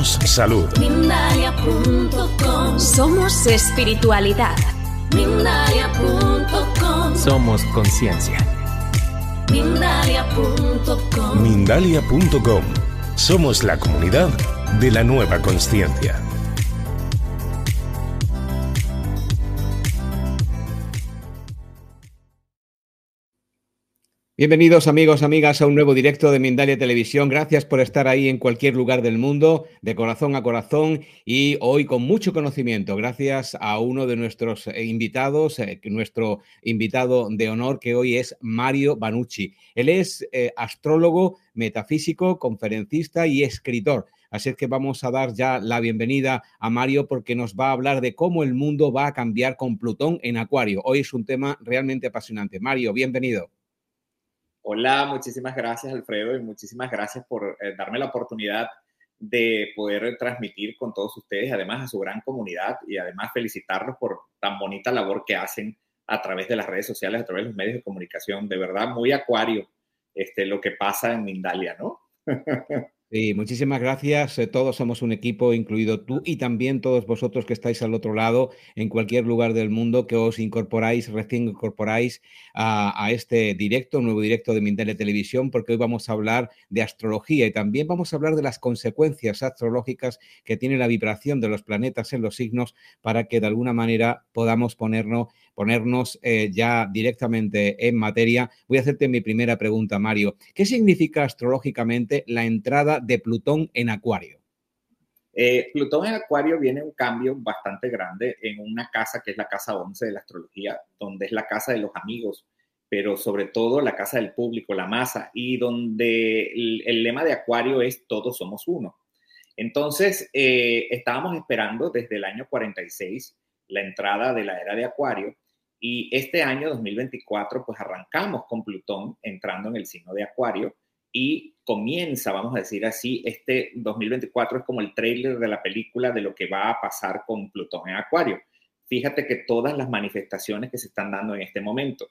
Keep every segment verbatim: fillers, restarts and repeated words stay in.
Somos salud. Mindalia punto com. Somos espiritualidad. Mindalia punto com. Somos conciencia. Mindalia punto com. Mindalia punto com. Somos la comunidad de la nueva consciencia. Bienvenidos amigos, amigas, a un nuevo directo de Mindalia Televisión. Gracias por estar ahí en cualquier lugar del mundo, de corazón a corazón, y hoy con mucho conocimiento, gracias a uno de nuestros invitados, eh, nuestro invitado de honor, que hoy es Mario Banucci. Él es eh, astrólogo, metafísico, conferencista y escritor. Así es que vamos a dar ya la bienvenida a Mario, porque nos va a hablar de cómo el mundo va a cambiar con Plutón en Acuario. Hoy es un tema realmente apasionante. Mario, bienvenido. Hola, muchísimas gracias, Alfredo, y muchísimas gracias por eh, darme la oportunidad de poder transmitir con todos ustedes, además a su gran comunidad, y además felicitarlos por tan bonita labor que hacen a través de las redes sociales, a través de los medios de comunicación. De verdad, muy acuario este, lo que pasa en Mindalia, ¿no? Sí, muchísimas gracias. Eh, Todos somos un equipo, incluido tú y también todos vosotros que estáis al otro lado, en cualquier lugar del mundo, que os incorporáis, recién incorporáis a, a este directo, un nuevo directo de Mindalia Televisión, porque hoy vamos a hablar de astrología y también vamos a hablar de las consecuencias astrológicas que tiene la vibración de los planetas en los signos, para que de alguna manera podamos ponernos, ponernos eh, ya directamente en materia. Voy a hacerte mi primera pregunta, Mario. ¿Qué significa astrológicamente la entrada de Plutón en Acuario? Eh, Plutón en Acuario viene un cambio bastante grande en una casa que es la casa once de la astrología, donde es la casa de los amigos, pero sobre todo la casa del público, la masa, y donde el, el lema de Acuario es todos somos uno. Entonces, eh, estábamos esperando desde el año cuarenta y seis la entrada de la era de Acuario, y este año dos mil veinticuatro pues arrancamos con Plutón entrando en el signo de Acuario, y comienza, vamos a decir así, este dos mil veinticuatro es como el tráiler de la película de lo que va a pasar con Plutón en Acuario. Fíjate que todas las manifestaciones que se están dando en este momento.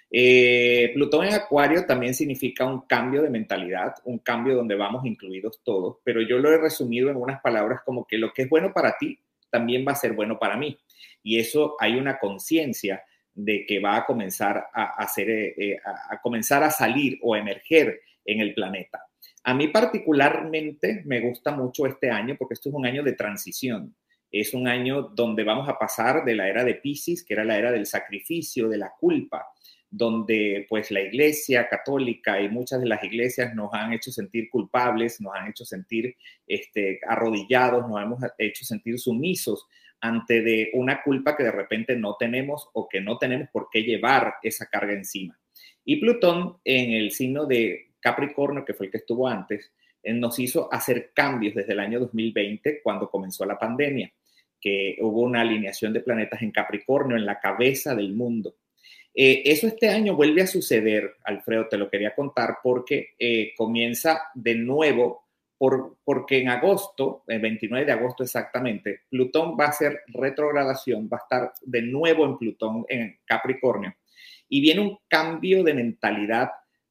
Eh, Plutón en Acuario también significa un cambio de mentalidad, un cambio donde vamos incluidos todos, pero yo lo he resumido en unas palabras como que lo que es bueno para ti también va a ser bueno para mí. Y eso hay una conciencia de que va a comenzar a, hacer, eh, a, a comenzar a salir o emerger en el planeta. A mí particularmente me gusta mucho este año porque esto es un año de transición. Es un año donde vamos a pasar de la era de Piscis, que era la era del sacrificio, de la culpa, donde pues la iglesia católica y muchas de las iglesias nos han hecho sentir culpables, nos han hecho sentir este, arrodillados, nos hemos hecho sentir sumisos ante de una culpa que de repente no tenemos o que no tenemos por qué llevar esa carga encima. Y Plutón en el signo de Capricornio, que fue el que estuvo antes, eh, nos hizo hacer cambios desde el año dos mil veinte, cuando comenzó la pandemia, que hubo una alineación de planetas en Capricornio, en la cabeza del mundo. Eh, eso este año vuelve a suceder, Alfredo, te lo quería contar, porque eh, comienza de nuevo, por, porque en agosto, el veintinueve de agosto exactamente, Plutón va a hacer retrogradación, va a estar de nuevo en Plutón, en Capricornio, y viene un cambio de mentalidad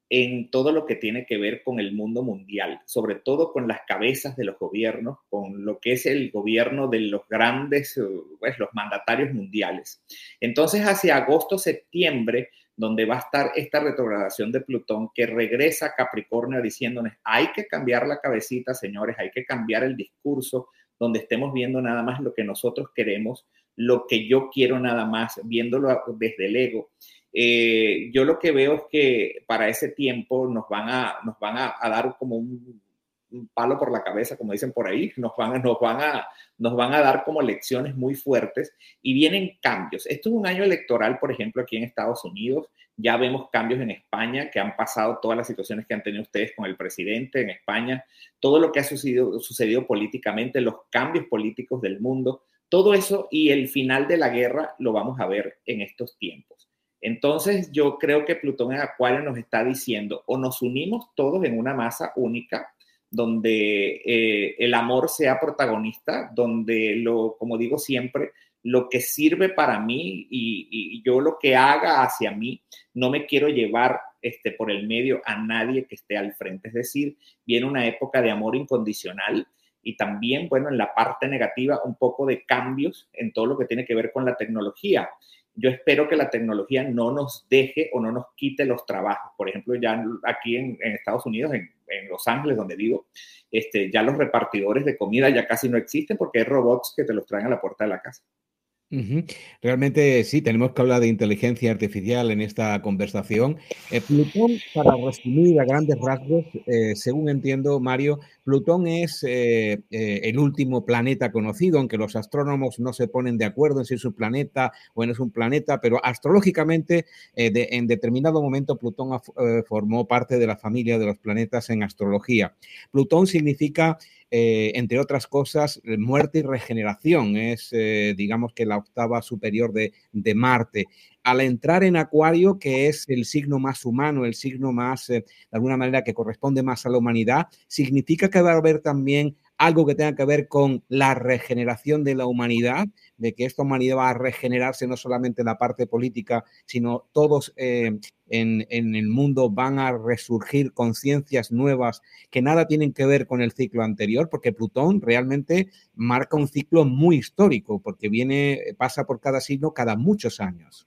en todo lo que tiene que ver con el mundo mundial, sobre todo con las cabezas de los gobiernos, con lo que es el gobierno de los grandes, pues, los mandatarios mundiales. Entonces, hacia agosto, septiembre, donde va a estar esta retrogradación de Plutón, que regresa a Capricornio diciéndonos, hay que cambiar la cabecita, señores, hay que cambiar el discurso, donde estemos viendo nada más lo que nosotros queremos, lo que yo quiero nada más, viéndolo desde el ego. Eh, yo lo que veo es que para ese tiempo nos van a, nos van a, a dar como un, un palo por la cabeza, como dicen por ahí, nos van, a, nos, van a, nos van a dar como lecciones muy fuertes y vienen cambios. Esto es un año electoral, por ejemplo, aquí en Estados Unidos. Ya vemos cambios en España, que han pasado todas las situaciones que han tenido ustedes con el presidente en España, todo lo que ha sucedido, sucedido políticamente, los cambios políticos del mundo, todo eso y el final de la guerra lo vamos a ver en estos tiempos. Entonces, yo creo que Plutón en Acuario nos está diciendo, o nos unimos todos en una masa única, donde eh, el amor sea protagonista, donde, lo, como digo siempre, lo que sirve para mí y, y yo lo que haga hacia mí, no me quiero llevar este, por el medio a nadie que esté al frente. Es decir, viene una época de amor incondicional, y también, bueno, en la parte negativa, un poco de cambios en todo lo que tiene que ver con la tecnología. Yo espero que la tecnología no nos deje o no nos quite los trabajos. Por ejemplo, ya aquí en, en Estados Unidos, en, en Los Ángeles, donde vivo, este, ya los repartidores de comida ya casi no existen porque hay robots que te los traen a la puerta de la casa. Uh-huh. Realmente sí, tenemos que hablar de inteligencia artificial en esta conversación. Eh, Plutón, para resumir a grandes rasgos, eh, según entiendo, Mario, Plutón es eh, eh, el último planeta conocido, aunque los astrónomos no se ponen de acuerdo en si es un planeta o no es un planeta, pero astrológicamente eh, de, en determinado momento Plutón eh, formó parte de la familia de los planetas en astrología. Plutón significa... Eh, entre otras cosas, muerte y regeneración. Es, eh, digamos que la octava superior de, de Marte. Al entrar en Acuario, que es el signo más humano, el signo más, eh, de alguna manera, que corresponde más a la humanidad, significa que va a haber también algo que tenga que ver con la regeneración de la humanidad, de que esta humanidad va a regenerarse no solamente en la parte política, sino todos eh, en, en el mundo van a resurgir conciencias nuevas que nada tienen que ver con el ciclo anterior, porque Plutón realmente marca un ciclo muy histórico, porque viene, pasa por cada signo cada muchos años.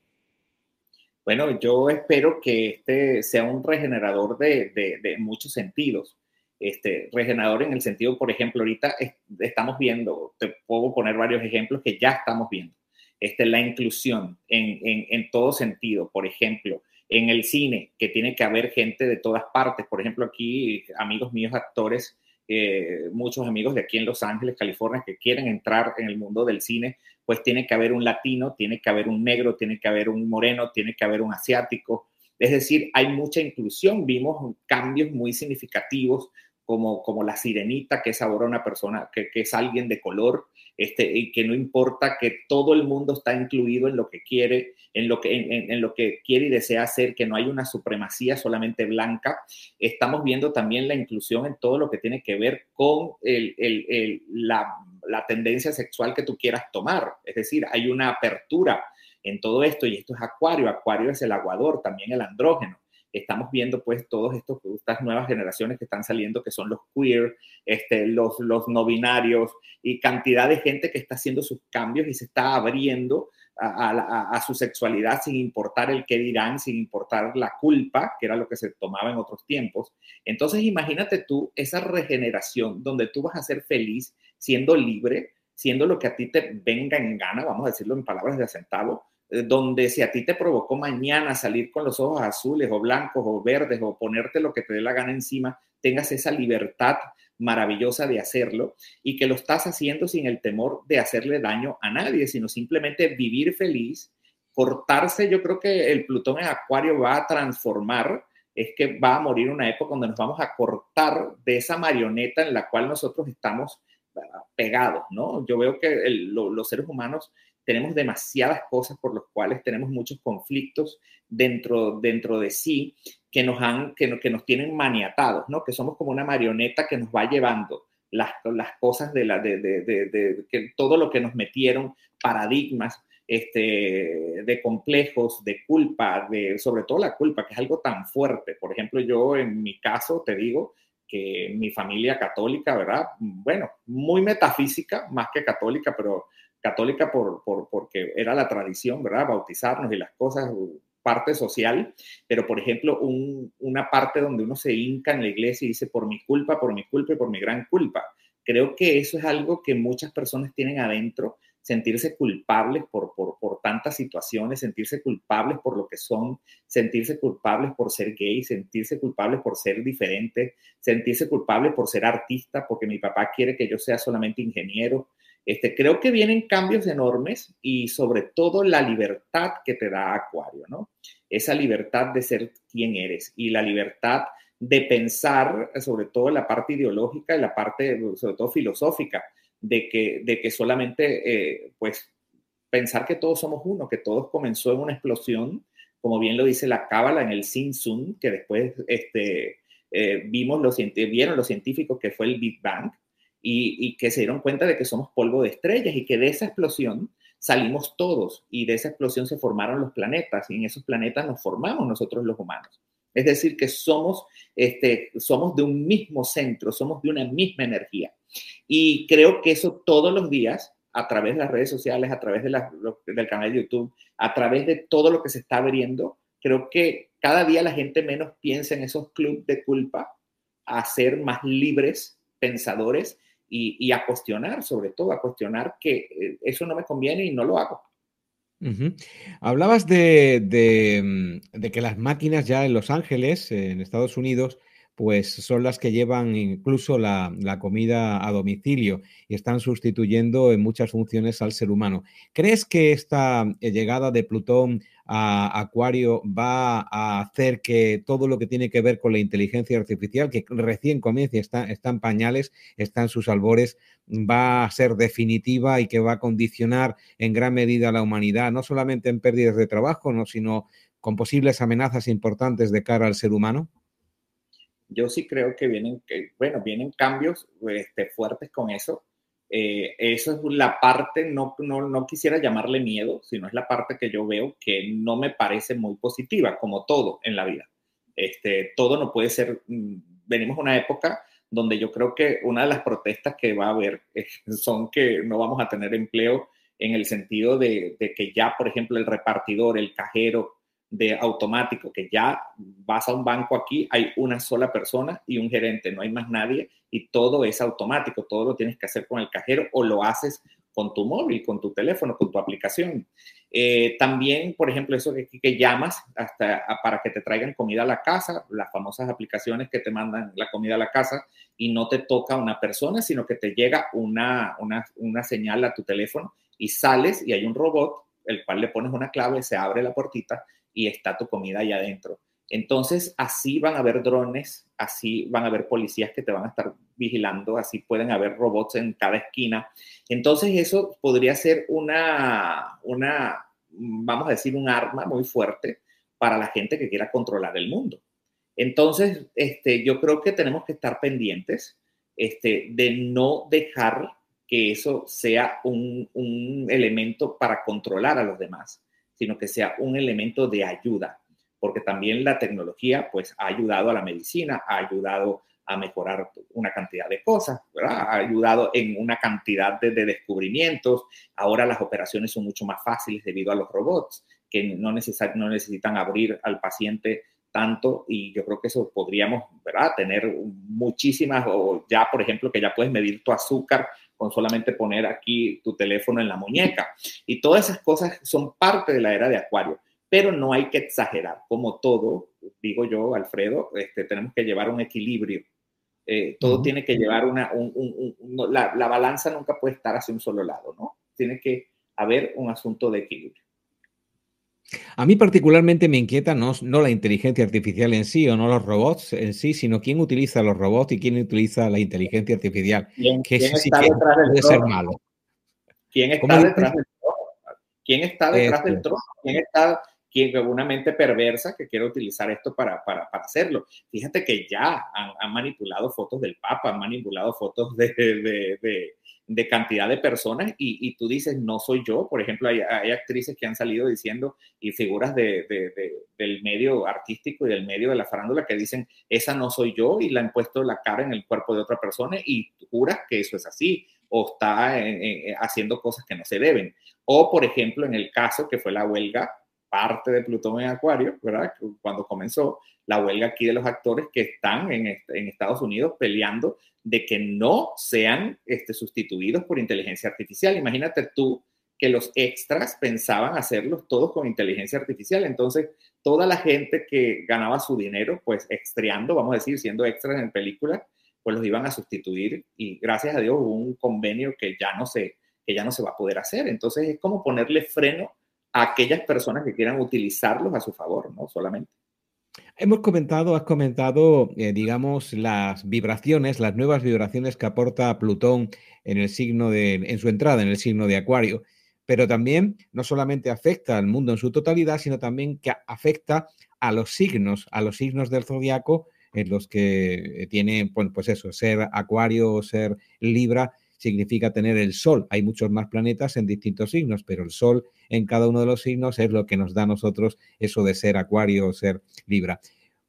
Bueno, yo espero que este sea un regenerador de, de, de muchos sentidos. Este, regenerador en el sentido, por ejemplo, ahorita es, estamos viendo, te puedo poner varios ejemplos que ya estamos viendo. Este, la inclusión en, en, en todo sentido, por ejemplo, en el cine, que tiene que haber gente de todas partes. Por ejemplo, aquí, amigos míos, actores, eh, muchos amigos de aquí en Los Ángeles, California, que quieren entrar en el mundo del cine, pues tiene que haber un latino, tiene que haber un negro, tiene que haber un moreno, tiene que haber un asiático. Es decir, hay mucha inclusión. Vimos cambios muy significativos, como, como la sirenita, que es ahora una persona, que, que es alguien de color, este, y que no importa, que todo el mundo está incluido en lo que quiere, en lo que, en, en lo que quiere y desea hacer, que no hay una supremacía solamente blanca. Estamos viendo también la inclusión en todo lo que tiene que ver con el, el, el, la, la tendencia sexual que tú quieras tomar. Es decir, hay una apertura en todo esto, y esto es Acuario. Acuario es el aguador, también el andrógeno. Estamos viendo pues todas estas nuevas generaciones que están saliendo, que son los queer, este, los, los no binarios, y cantidad de gente que está haciendo sus cambios y se está abriendo a, a, a su sexualidad sin importar el qué dirán, sin importar la culpa, que era lo que se tomaba en otros tiempos. Entonces imagínate tú esa regeneración donde tú vas a ser feliz siendo libre, siendo lo que a ti te venga en gana, vamos a decirlo en palabras de centavo, donde si a ti te provocó mañana salir con los ojos azules o blancos o verdes o ponerte lo que te dé la gana encima, tengas esa libertad maravillosa de hacerlo, y que lo estás haciendo sin el temor de hacerle daño a nadie, sino simplemente vivir feliz, cortarse. Yo creo que el Plutón en Acuario va a transformar, es que va a morir una época donde nos vamos a cortar de esa marioneta en la cual nosotros estamos pegados, ¿no? Yo veo que el, lo, los seres humanos tenemos demasiadas cosas por las cuales tenemos muchos conflictos dentro, dentro de sí que nos, han, que, que nos tienen maniatados, ¿no? Que somos como una marioneta que nos va llevando las, las cosas de, la, de, de, de, de, de que todo lo que nos metieron, paradigmas este, de complejos, de culpa, de, sobre todo la culpa, que es algo tan fuerte. Por ejemplo, yo en mi caso te digo que mi familia católica, ¿verdad? Bueno, muy metafísica, más que católica, pero católica por, por, porque era la tradición, ¿verdad? Bautizarnos y las cosas, parte social, pero por ejemplo, un, una parte donde uno se hinca en la iglesia y dice, por mi culpa, por mi culpa y por mi gran culpa. Creo que eso es algo que muchas personas tienen adentro, sentirse culpables por, por, por tantas situaciones, sentirse culpables por lo que son, sentirse culpables por ser gay, sentirse culpables por ser diferente, sentirse culpables por ser artista, porque mi papá quiere que yo sea solamente ingeniero. Este, creo que vienen cambios enormes, y sobre todo la libertad que te da Acuario, ¿no? Esa libertad de ser quien eres y la libertad de pensar, sobre todo en la parte ideológica y la parte, sobre todo filosófica, de que, de que solamente, eh, pues, pensar que todos somos uno, que todo comenzó en una explosión, como bien lo dice la Cábala en el Sin Tzu, que después este, eh, vimos los, vieron los científicos que fue el Big Bang, y, y que se dieron cuenta de que somos polvo de estrellas y que de esa explosión salimos todos, y de esa explosión se formaron los planetas, y en esos planetas nos formamos nosotros los humanos. Es decir, que somos, este, somos de un mismo centro, somos de una misma energía. Y creo que eso todos los días, a través de las redes sociales, a través de la, del canal de YouTube, a través de todo lo que se está abriendo, creo que cada día la gente menos piensa en esos clubes de culpa, a ser más libres pensadores y, y a cuestionar, sobre todo, a cuestionar que eso no me conviene y no lo hago. Uh-huh. Hablabas de, de, de que las máquinas ya en Los Ángeles, en Estados Unidos, pues son las que llevan incluso la, la comida a domicilio y están sustituyendo en muchas funciones al ser humano. ¿Crees que esta llegada de Plutón a Acuario va a hacer que todo lo que tiene que ver con la inteligencia artificial, que recién comienza, está, está en pañales, está en sus albores, va a ser definitiva y que va a condicionar en gran medida a la humanidad, no solamente en pérdidas de trabajo, no, sino con posibles amenazas importantes de cara al ser humano? Yo sí creo que vienen, que, bueno, vienen cambios este, fuertes con eso. Eh, eso es la parte, no, no, no quisiera llamarle miedo, sino es la parte que yo veo que no me parece muy positiva, como todo en la vida. Este, todo no puede ser, venimos a una época donde yo creo que una de las protestas que va a haber eh, son que no vamos a tener empleo en el sentido de, de que ya, por ejemplo, el repartidor, el cajero de automático, que ya vas a un banco aquí, hay una sola persona y un gerente, no hay más nadie y todo es automático, todo lo tienes que hacer con el cajero o lo haces con tu móvil, con tu teléfono, con tu aplicación. Eh, también, por ejemplo, eso que, que llamas hasta para que te traigan comida a la casa, las famosas aplicaciones que te mandan la comida a la casa y no te toca una persona, sino que te llega una, una, una señal a tu teléfono y sales y hay un robot, el cual le pones una clave, se abre la puertita y está tu comida allá adentro. Entonces, así van a haber drones, así van a haber policías que te van a estar vigilando, así pueden haber robots en cada esquina. Entonces, eso podría ser una, una, vamos a decir, un arma muy fuerte para la gente que quiera controlar el mundo. Entonces, este, yo creo que tenemos que estar pendientes este, de no dejar que eso sea un, un elemento para controlar a los demás, sino que sea un elemento de ayuda, porque también la tecnología pues, ha ayudado a la medicina, ha ayudado a mejorar una cantidad de cosas, ¿verdad? Ha ayudado en una cantidad de, de descubrimientos. Ahora las operaciones son mucho más fáciles debido a los robots, que no, neces- no necesitan abrir al paciente tanto, y yo creo que eso podríamos, ¿verdad? Tener muchísimas, o ya, por ejemplo, que ya puedes medir tu azúcar con solamente poner aquí tu teléfono en la muñeca. Y todas esas cosas son parte de la era de Acuario, pero no hay que exagerar. Como todo, digo yo, Alfredo, este, tenemos que llevar un equilibrio. Eh, todo uh-huh. tiene que llevar una... Un, un, un, la, la balanza nunca puede estar hacia un solo lado, ¿no? Tiene que haber un asunto de equilibrio. A mí particularmente me inquieta no, no la inteligencia artificial en sí o no los robots en sí, sino quién utiliza los robots y quién utiliza la inteligencia artificial. ¿Quién, que ¿quién sí está que detrás del puede trono? ser malo. ¿Quién está detrás del trono? ¿Quién está detrás este. del trono? ¿Quién está, quién, una mente perversa que quiere utilizar esto para, para, para hacerlo? Fíjate que ya han, han manipulado fotos del Papa, han manipulado fotos de, de, de, de cantidad de personas y, y tú dices, no soy yo. Por ejemplo, hay, hay actrices que han salido diciendo y figuras de, de, de, del medio artístico y del medio de la farándula que dicen, esa no soy yo, y le han puesto la cara en el cuerpo de otra persona y juras que eso es así, o está en, en, haciendo cosas que no se deben. O, por ejemplo, en el caso que fue la huelga, parte de Plutón en Acuario, ¿verdad? Cuando comenzó la huelga aquí de los actores que están en, en Estados Unidos peleando de que no sean este, sustituidos por inteligencia artificial. Imagínate tú que los extras pensaban hacerlos todos con inteligencia artificial. Entonces, toda la gente que ganaba su dinero, pues extreando, vamos a decir, siendo extras en películas, pues los iban a sustituir y gracias a Dios hubo un convenio que ya no se, que ya no se va a poder hacer. Entonces, es como ponerle freno a aquellas personas que quieran utilizarlos a su favor, ¿no? Solamente. Hemos comentado, has comentado, eh, digamos, las vibraciones, las nuevas vibraciones que aporta Plutón en el signo de, en su entrada en el signo de Acuario, pero también no solamente afecta al mundo en su totalidad, sino también que afecta a los signos, a los signos del zodiaco en los que tiene, pues, pues eso, ser Acuario o ser Libra significa tener el Sol. Hay muchos más planetas en distintos signos, pero el Sol en cada uno de los signos es lo que nos da a nosotros eso de ser Acuario o ser Libra.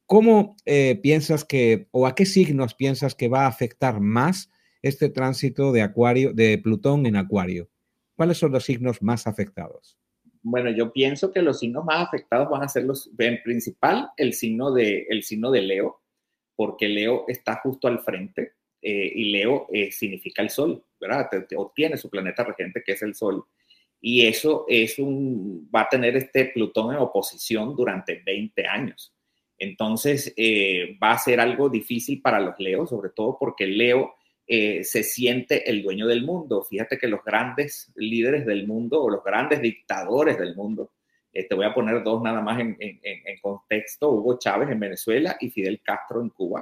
¿cómo eh, piensas que, o a qué signos piensas que va a afectar más este tránsito de Acuario, de Plutón en Acuario? ¿Cuáles son los signos más afectados? Bueno, yo pienso que los signos más afectados van a ser los, en principal, el signo de, el signo de Leo, porque Leo está justo al frente eh, y Leo eh, significa el Sol, ¿verdad? Te, te obtiene su planeta regente, que es el Sol. Y eso es un, va a tener este Plutón en oposición durante veinte años. Entonces, eh, va a ser algo difícil para los Leos, sobre todo porque Leo eh, se siente el dueño del mundo. Fíjate que los grandes líderes del mundo o los grandes dictadores del mundo, eh, te voy a poner dos nada más en, en, en contexto, Hugo Chávez en Venezuela y Fidel Castro en Cuba,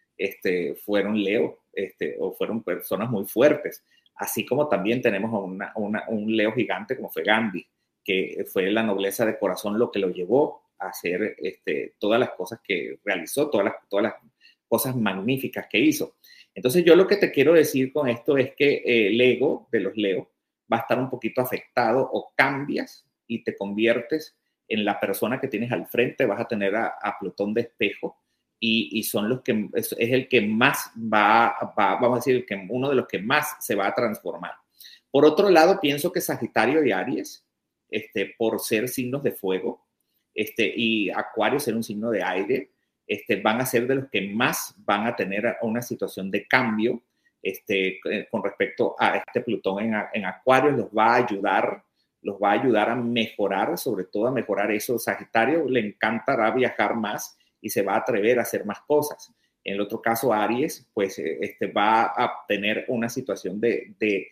este, fueron Leo, este, o fueron personas muy fuertes. Así como también tenemos una, una, un Leo gigante como fue Gandhi, que fue la nobleza de corazón lo que lo llevó a hacer este, todas las cosas que realizó, todas las, todas las cosas magníficas que hizo. Entonces yo lo que te quiero decir con esto es que eh, el ego de los Leo va a estar un poquito afectado, o cambias y te conviertes en la persona que tienes al frente, vas a tener a, a Plutón de espejo. Y, y son los que, es, es el que más va, va, vamos a decir, el que, uno de los que más se va a transformar. Por otro lado, pienso que Sagitario y Aries, este, por ser signos de fuego, este, y Acuario ser un signo de aire, este, van a ser de los que más van a tener una situación de cambio este, con respecto a este Plutón en, en Acuario. Los va a ayudar, los va a ayudar a mejorar, sobre todo a mejorar eso. Sagitario le encantará viajar más y se va a atrever a hacer más cosas. En el otro caso, Aries, pues este, va a tener una situación de, de,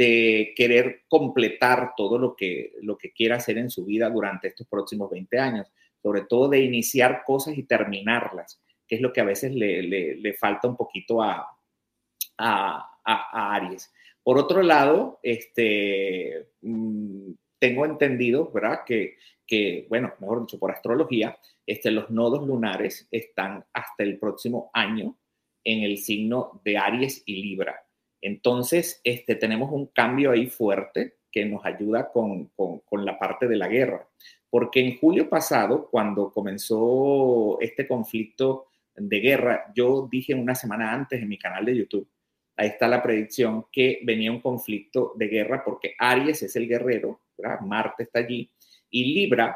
de querer completar todo lo que, lo que quiera hacer en su vida durante estos próximos veinte años, sobre todo de iniciar cosas y terminarlas, que es lo que a veces le, le, le falta un poquito a, a, a, a Aries. Por otro lado, este, tengo entendido, ¿verdad?, que, que, bueno, mejor dicho, por astrología, este, los nodos lunares están hasta el próximo año en el signo de Aries y Libra. Entonces, este, tenemos un cambio ahí fuerte que nos ayuda con, con, con la parte de la guerra. Porque en julio pasado, cuando comenzó este conflicto de guerra, yo dije una semana antes en mi canal de YouTube, ahí está la predicción, que venía un conflicto de guerra porque Aries es el guerrero, ¿verdad? Marte está allí, y Libra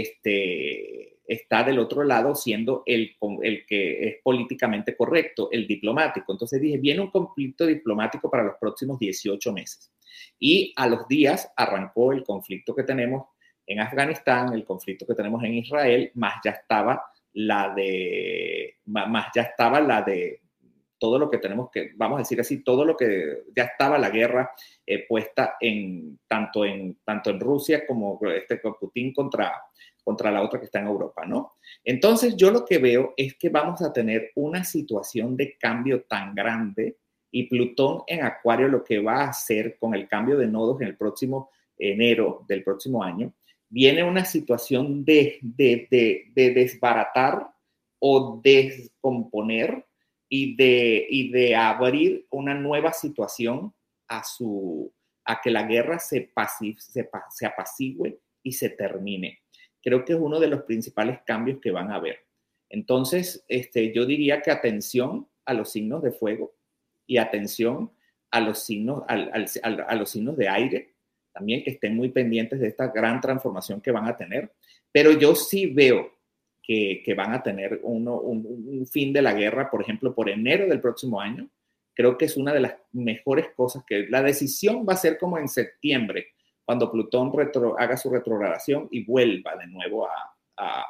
este, está del otro lado siendo el, el que es políticamente correcto, el diplomático. Entonces dije, viene un conflicto diplomático para los próximos dieciocho meses. Y a los días arrancó el conflicto que tenemos en Afganistán, el conflicto que tenemos en Israel, más ya estaba la de, más ya estaba la de todo lo que tenemos que, vamos a decir así, todo lo que ya estaba la guerra eh, puesta en tanto, en tanto en Rusia como este Putin contra, contra la otra que está en Europa, ¿no? Entonces yo lo que veo es que vamos a tener una situación de cambio tan grande, y Plutón en Acuario lo que va a hacer con el cambio de nodos en el próximo enero del próximo año, viene una situación de, de, de, de desbaratar o descomponer y de, y de abrir una nueva situación a, su, a que la guerra se, pasi, se, se apacigüe y se termine. Creo que es uno de los principales cambios que van a haber. Entonces, este, yo diría que atención a los signos de fuego y atención a los signos, al, al, al, a los signos de aire, también que estén muy pendientes de esta gran transformación que van a tener. Pero yo sí veo que, que van a tener uno, un, un fin de la guerra, por ejemplo, por enero del próximo año. Creo que es una de las mejores cosas, que la decisión va a ser como en septiembre, cuando Plutón retro, haga su retrogradación y vuelva de nuevo a, a,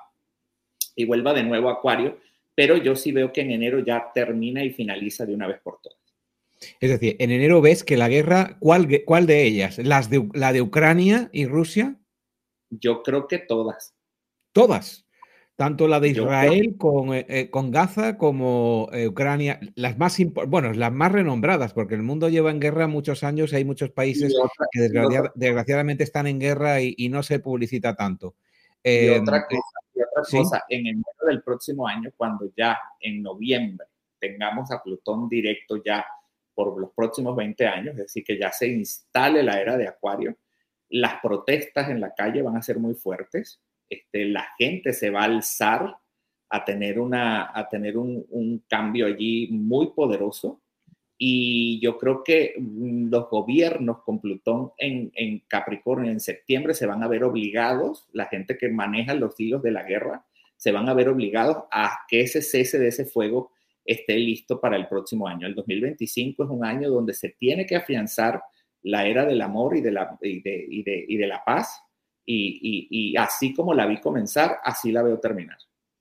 y vuelva de nuevo a Acuario. Pero yo sí veo que en enero ya termina y finaliza de una vez por todas. Es decir, en enero ves que la guerra, ¿cuál, cuál de ellas? ¿Las de, ¿La de Ucrania y Rusia? Yo creo que todas. Todas. Tanto la de Israel con, eh, con Gaza como eh, Ucrania, las más, bueno, las más renombradas, porque el mundo lleva en guerra muchos años y hay muchos países otra, que desgraciad, desgraciadamente están en guerra y, y no se publicita tanto. Eh, y otra cosa, y otra ¿sí? cosa, en enero del próximo año, cuando ya en noviembre tengamos a Plutón directo ya por los próximos veinte años, es decir, que ya se instale la era de Acuario, las protestas en la calle van a ser muy fuertes. Este, la gente se va a alzar a tener, una, a tener un, un cambio allí muy poderoso. Y yo creo que los gobiernos con Plutón en, en Capricornio en septiembre se van a ver obligados, la gente que maneja los hilos de la guerra, se van a ver obligados a que ese cese de ese fuego esté listo para el próximo año. El dos mil veinticinco es un año donde se tiene que afianzar la era del amor y de la, y de, y de, y de la paz. Y, y, y así como la vi comenzar, así la veo terminar.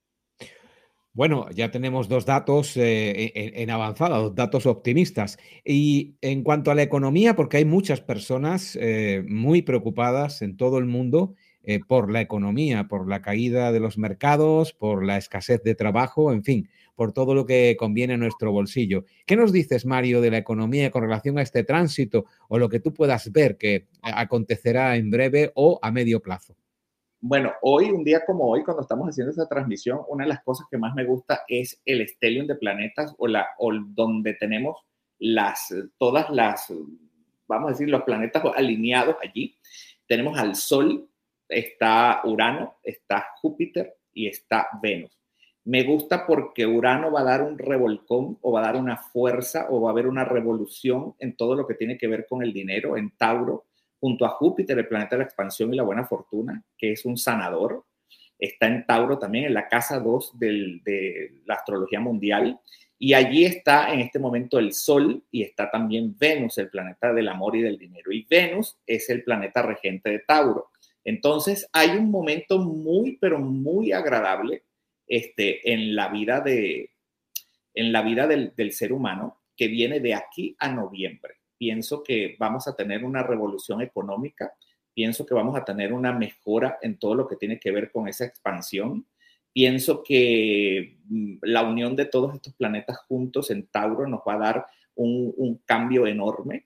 Bueno, ya tenemos dos datos eh, en, en avanzada, dos datos optimistas. Y en cuanto a la economía, porque hay muchas personas eh, muy preocupadas en todo el mundo eh, por la economía, por la caída de los mercados, por la escasez de trabajo, en fin, por todo lo que conviene a nuestro bolsillo. ¿Qué nos dices, Mario, de la economía con relación a este tránsito o lo que tú puedas ver que acontecerá en breve o a medio plazo? Bueno, hoy, un día como hoy, cuando estamos haciendo esta transmisión, una de las cosas que más me gusta es el stellium de planetas o, la, o donde tenemos las, todas las, vamos a decir, los planetas alineados allí. Tenemos al Sol, está Urano, está Júpiter y está Venus. Me gusta porque Urano va a dar un revolcón o va a dar una fuerza o va a haber una revolución en todo lo que tiene que ver con el dinero, en Tauro, junto a Júpiter, el planeta de la expansión y la buena fortuna, que es un sanador. Está en Tauro también, en la casa dos del, de la astrología mundial. Y allí está en este momento el Sol y está también Venus, el planeta del amor y del dinero. Y Venus es el planeta regente de Tauro. Entonces hay un momento muy, pero muy agradable este, en la vida, de, en la vida del, del ser humano que viene de aquí a noviembre. Pienso que vamos a tener una revolución económica, pienso que vamos a tener una mejora en todo lo que tiene que ver con esa expansión. Pienso que la unión de todos estos planetas juntos en Tauro nos va a dar un, un cambio enorme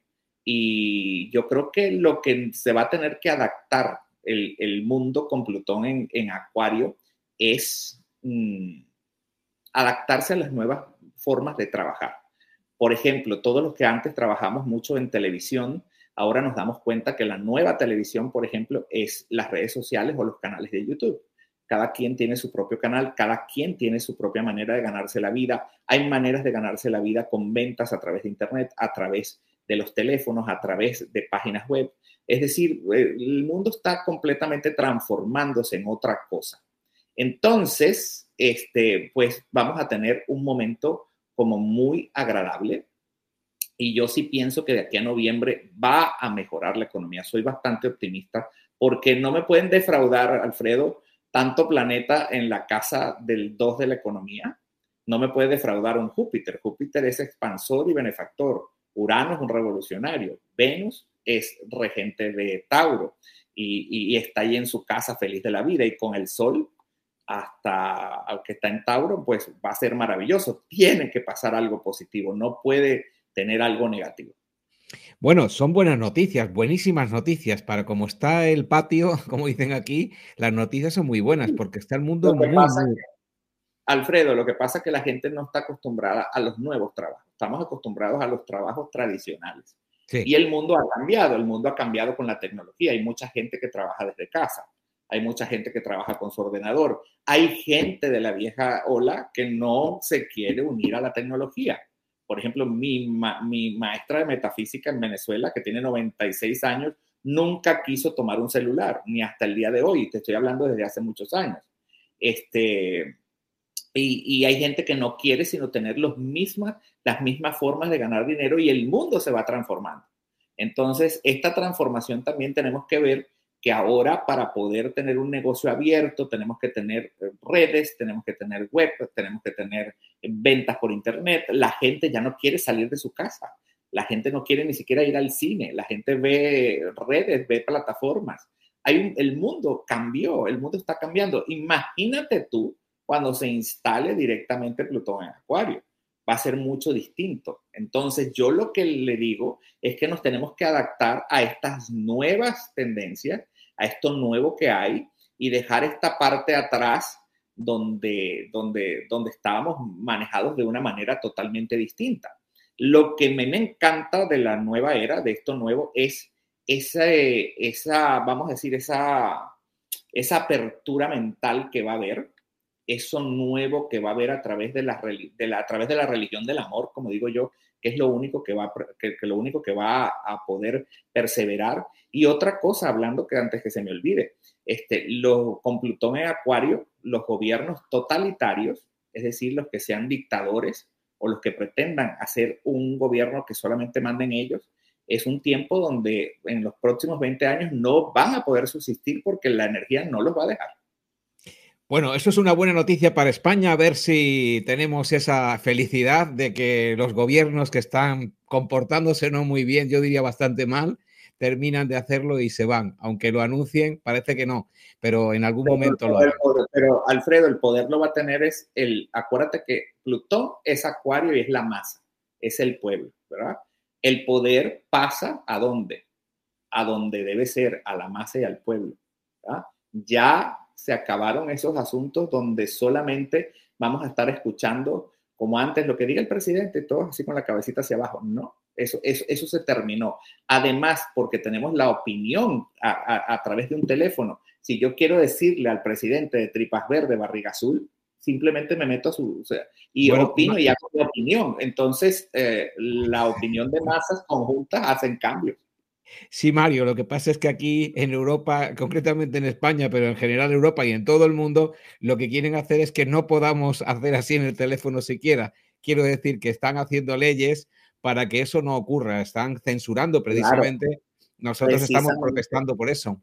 y yo creo que lo que se va a tener que adaptar el, el mundo con Plutón en, en Acuario es mmm, adaptarse a las nuevas formas de trabajar. Por ejemplo, todos los que antes trabajamos mucho en televisión, ahora nos damos cuenta que la nueva televisión, por ejemplo, es las redes sociales o los canales de YouTube. Cada quien tiene su propio canal, cada quien tiene su propia manera de ganarse la vida. Hay maneras de ganarse la vida con ventas a través de Internet, a través de los teléfonos, a través de páginas web. Es decir, el mundo está completamente transformándose en otra cosa. Entonces, este, pues vamos a tener un momento como muy agradable y yo sí pienso que de aquí a noviembre va a mejorar la economía. Soy bastante optimista porque no me pueden defraudar, Alfredo, tanto planeta en la casa del dos de la economía. No me puede defraudar un Júpiter. Júpiter es expansor y benefactor. Urano es un revolucionario. Venus es regente de Tauro y, y, y está ahí en su casa feliz de la vida y con el Sol hasta que está en Tauro, pues va a ser maravilloso. Tiene que pasar algo positivo, no puede tener algo negativo. Bueno, son buenas noticias, buenísimas noticias. Para como está el patio, como dicen aquí, las noticias son muy buenas porque está el mundo Lo que muy, pasa muy... que, Alfredo, lo que pasa es que la gente no está acostumbrada a los nuevos trabajos. Estamos acostumbrados a los trabajos tradicionales. Sí. Y el mundo ha cambiado, el mundo ha cambiado con la tecnología. Hay mucha gente que trabaja desde casa. Hay mucha gente que trabaja con su ordenador. Hay gente de la vieja ola que no se quiere unir a la tecnología. Por ejemplo, mi, ma, mi maestra de metafísica en Venezuela, que tiene noventa y seis años, nunca quiso tomar un celular, ni hasta el día de hoy. Te estoy hablando desde hace muchos años. Este, y, y hay gente que no quiere sino tener los mismas, las mismas formas de ganar dinero y el mundo se va transformando. Entonces, esta transformación también tenemos que ver que ahora para poder tener un negocio abierto tenemos que tener redes, tenemos que tener web, tenemos que tener ventas por internet. La gente ya no quiere salir de su casa, la gente no quiere ni siquiera ir al cine, la gente ve redes, ve plataformas. Hay un, el mundo cambió, el mundo está cambiando. Imagínate tú cuando se instale directamente Plutón en Acuario. Va a ser mucho distinto. Entonces, yo lo que le digo es que nos tenemos que adaptar a estas nuevas tendencias, a esto nuevo que hay y dejar esta parte atrás donde, donde, donde estábamos manejados de una manera totalmente distinta. Lo que me, me encanta de la nueva era, de esto nuevo, es esa, esa vamos a decir, esa, esa apertura mental que va a haber eso nuevo que va a haber a través de la, de la, a través de la religión del amor, como digo yo, que es lo único que va, que, que lo único que va a poder perseverar. Y otra cosa, hablando que antes que se me olvide, este, lo, con Plutón en Acuario, los gobiernos totalitarios, es decir, los que sean dictadores o los que pretendan hacer un gobierno que solamente manden ellos, es un tiempo donde en los próximos veinte años no van a poder subsistir porque la energía no los va a dejar. Bueno, eso es una buena noticia para España, a ver si tenemos esa felicidad de que los gobiernos que están comportándose no muy bien, yo diría bastante mal, terminan de hacerlo y se van. Aunque lo anuncien, parece que no, pero en algún pero momento lo harán. Poder, pero Alfredo, el poder lo va a tener es el, acuérdate que Plutón es Acuario y es la masa, es el pueblo, ¿verdad? El poder pasa ¿a dónde? A donde debe ser, a la masa y al pueblo, ¿verdad? Ya se acabaron esos asuntos donde solamente vamos a estar escuchando, como antes, lo que diga el presidente, todos así con la cabecita hacia abajo. No, eso, eso, eso se terminó. Además, porque tenemos la opinión a, a, a través de un teléfono. Si yo quiero decirle al presidente de tripas verde, barriga azul, simplemente me meto a su... O sea, y bueno, opino y hago mi opinión. Entonces, eh, la opinión de masas conjuntas hacen cambios. Sí, Mario, lo que pasa es que aquí en Europa, concretamente en España, pero en general en Europa y en todo el mundo, lo que quieren hacer es que no podamos hacer así en el teléfono siquiera. Quiero decir que están haciendo leyes para que eso no ocurra. Están censurando precisamente. Claro, nosotros precisamente, estamos protestando por eso.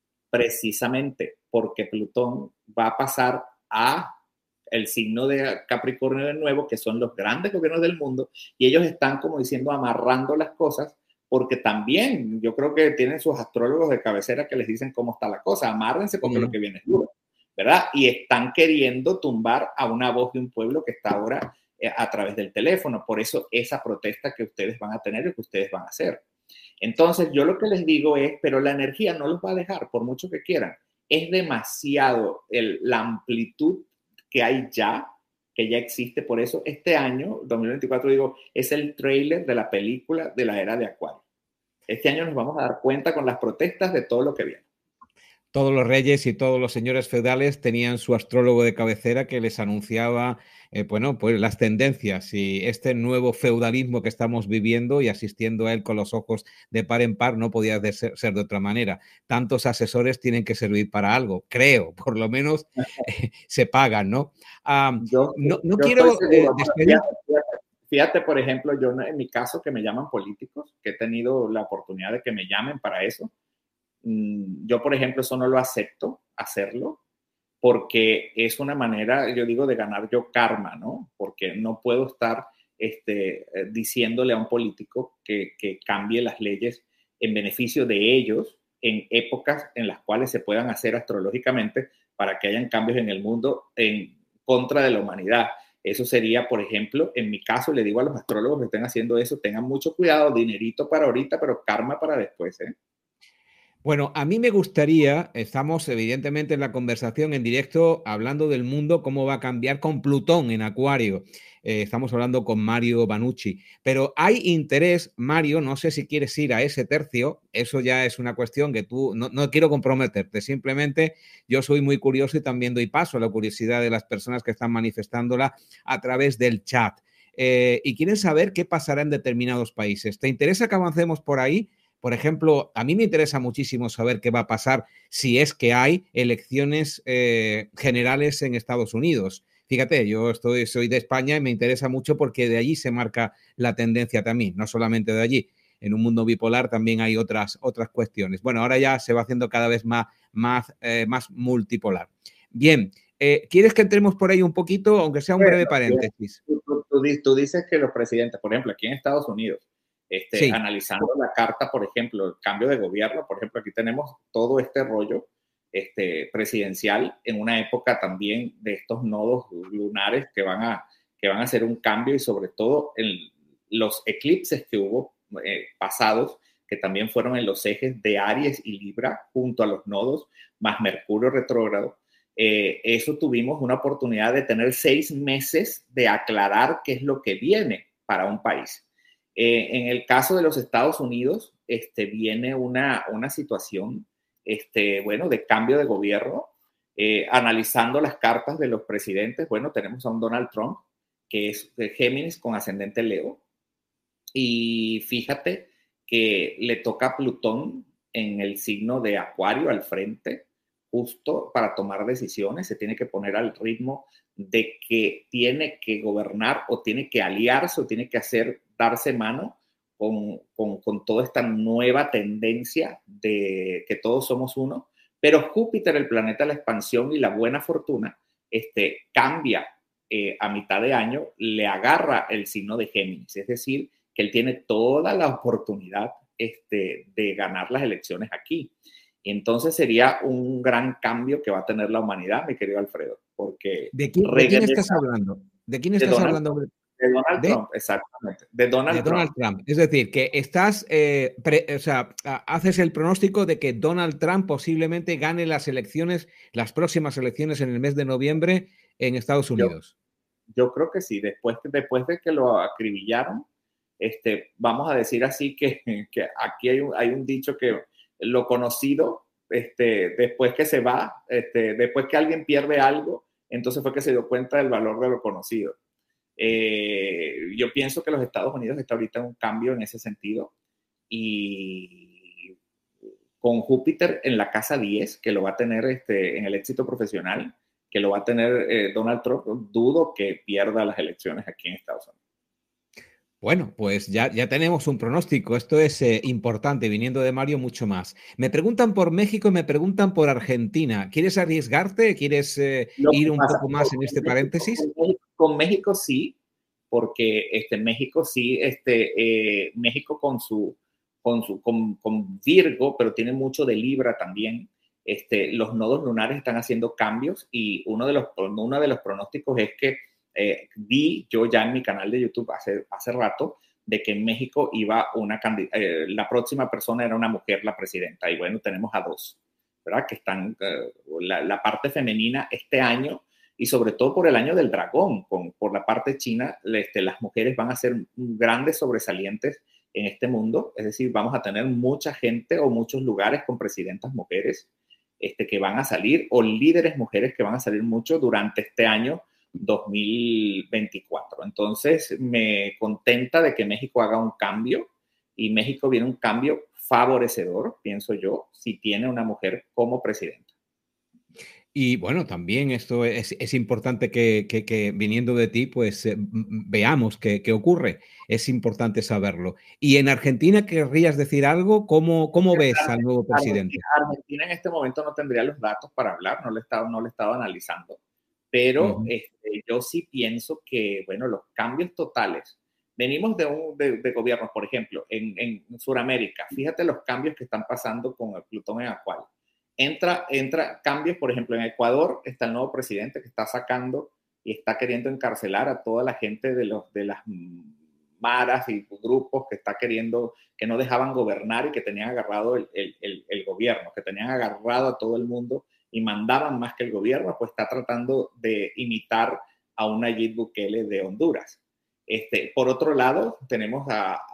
Precisamente porque Plutón va a pasar a el signo de Capricornio de nuevo, que son los grandes gobiernos del mundo, y ellos están, como diciendo, amarrando las cosas, porque también yo creo que tienen sus astrólogos de cabecera que les dicen cómo está la cosa, amárrense porque mm. lo que viene es duro, ¿verdad? Y están queriendo tumbar a una voz de un pueblo que está ahora eh, a través del teléfono. Por eso esa protesta que ustedes van a tener y que ustedes van a hacer. Entonces yo lo que les digo es, pero la energía no los va a dejar por mucho que quieran. Es demasiado el, la amplitud que hay ya, que ya existe. Por eso este año, dos mil veinticuatro, digo, es el tráiler de la película de la era de Acuario. Este año nos vamos a dar cuenta con las protestas de todo lo que viene. Todos los reyes y todos los señores feudales tenían su astrólogo de cabecera que les anunciaba eh, bueno, pues las tendencias y este nuevo feudalismo que estamos viviendo y asistiendo a él con los ojos de par en par no podía de ser, ser de otra manera. Tantos asesores tienen que servir para algo, creo, por lo menos eh, se pagan, ¿no? Um, yo, no, no yo quiero eh, despedir... Fíjate, fíjate, por ejemplo, yo en mi caso que me llaman políticos, que he tenido la oportunidad de que me llamen para eso. Yo, por ejemplo, eso no lo acepto, hacerlo, porque es una manera, yo digo, de ganar yo karma, ¿no? Porque no puedo estar este, diciéndole a un político que, que cambie las leyes en beneficio de ellos en épocas en las cuales se puedan hacer astrológicamente para que hayan cambios en el mundo en contra de la humanidad. Eso sería, por ejemplo, en mi caso, le digo a los astrólogos que estén haciendo eso, tengan mucho cuidado, dinerito para ahorita, pero karma para después, ¿eh? Bueno, a mí me gustaría, estamos evidentemente en la conversación en directo hablando del mundo, cómo va a cambiar con Plutón en Acuario. Eh, estamos hablando con Mario Banucci, pero hay interés, Mario, no sé si quieres ir a ese tercio, eso ya es una cuestión que tú, no, no quiero comprometerte, simplemente yo soy muy curioso y también doy paso a la curiosidad de las personas que están manifestándola a través del chat. Eh, y quieren saber qué pasará en determinados países. ¿Te interesa que avancemos por ahí? Por ejemplo, a mí me interesa muchísimo saber qué va a pasar si es que hay elecciones eh, generales en Estados Unidos. Fíjate, yo estoy, soy de España y me interesa mucho porque de allí se marca la tendencia también, no solamente de allí. En un mundo bipolar también hay otras, otras cuestiones. Bueno, ahora ya se va haciendo cada vez más, más, eh, más multipolar. Bien, eh, ¿quieres que entremos por ahí un poquito, aunque sea un breve paréntesis? Tú, tú, tú, tú dices que los presidentes, por ejemplo, aquí en Estados Unidos, Este, sí. analizando la carta, por ejemplo, el cambio de gobierno, por ejemplo, aquí tenemos todo este rollo este, presidencial en una época también de estos nodos lunares que van a, que van a hacer un cambio y sobre todo en los eclipses que hubo eh, pasados, que también fueron en los ejes de Aries y Libra, junto a los nodos, más Mercurio retrógrado. Eh, eso tuvimos una oportunidad de tener seis meses de aclarar qué es lo que viene para un país. Eh, en el caso de los Estados Unidos, este, viene una, una situación, este, bueno, de cambio de gobierno. Eh, analizando las cartas de los presidentes, bueno, tenemos a un Donald Trump, que es de Géminis con ascendente Leo, y fíjate que le toca a Plutón en el signo de Acuario al frente, justo para tomar decisiones, se tiene que poner al ritmo de que tiene que gobernar o tiene que aliarse o tiene que hacer, darse mano con, con, con toda esta nueva tendencia de que todos somos uno. Pero Júpiter, el planeta de la expansión y la buena fortuna, este, cambia eh, a mitad de año, le agarra el signo de Géminis, es decir, que él tiene toda la oportunidad este, de ganar las elecciones aquí. Y entonces sería un gran cambio que va a tener la humanidad, mi querido Alfredo, porque... ¿De quién, ¿de quién estás hablando? ¿De quién estás de Donald, hablando? De Donald ¿De? Trump, exactamente. De Donald, de Donald Trump. Trump. Es decir, que estás, eh, pre, o sea, haces el pronóstico de que Donald Trump posiblemente gane las elecciones, las próximas elecciones en el mes de noviembre en Estados Unidos. Yo, yo creo que sí. Después, después de que lo acribillaron, este, vamos a decir así que, que aquí hay un, hay un dicho que lo conocido, este, después que se va, este, después que alguien pierde algo, entonces fue que se dio cuenta del valor de lo conocido. Eh, yo pienso que los Estados Unidos está ahorita en un cambio en ese sentido y con Júpiter en la casa diez, que lo va a tener este, en el éxito profesional, que lo va a tener eh, Donald Trump, dudo que pierda las elecciones aquí en Estados Unidos. Bueno, pues ya, ya tenemos un pronóstico. Esto es eh, importante, viniendo de Mario, mucho más. Me preguntan por México y me preguntan por Argentina. ¿Quieres arriesgarte? ¿Quieres eh, ir un pasa, poco más en este México, paréntesis? Con México, con México sí, porque este, México sí, este, eh, México con su, con, su con, con Virgo, pero tiene mucho de Libra también. Este, los nodos lunares están haciendo cambios y uno de los, uno de los pronósticos es que Eh, vi yo ya en mi canal de YouTube hace, hace rato de que en México iba una eh, la próxima persona era una mujer la presidenta y bueno, tenemos a dos, ¿verdad? Que están eh, la, la parte femenina este año y sobre todo por el año del dragón, con, por la parte china, este, las mujeres van a ser grandes sobresalientes en este mundo, es decir, vamos a tener mucha gente o muchos lugares con presidentas mujeres este, que van a salir o líderes mujeres que van a salir mucho durante este año dos mil veinticuatro. Entonces me contenta de que México haga un cambio y México viene un cambio favorecedor, pienso yo, si tiene una mujer como presidenta. Y bueno, también esto es, es importante que, que, que viniendo de ti, pues eh, veamos qué, qué ocurre. Es importante saberlo. Y en Argentina, ¿querrías decir algo? ¿Cómo, cómo ves Argentina, al nuevo presidente? Argentina, Argentina en este momento no tendría los datos para hablar, no lo he estado, no lo he estado analizando. Pero uh-huh. este, yo sí pienso que, bueno, los cambios totales, venimos de, un, de, de gobiernos, por ejemplo, en, en Sudamérica, fíjate los cambios que están pasando con el Plutón en Acuario. Entra, entra cambios, por ejemplo, en Ecuador está el nuevo presidente que está sacando y está queriendo encarcelar a toda la gente de, los, de las maras y grupos que está queriendo, que no dejaban gobernar y que tenían agarrado el, el, el, el gobierno, que tenían agarrado a todo el mundo y mandaban más que el gobierno, pues está tratando de imitar a un Nayib Bukele de Honduras. Este, por otro lado, tenemos a, a,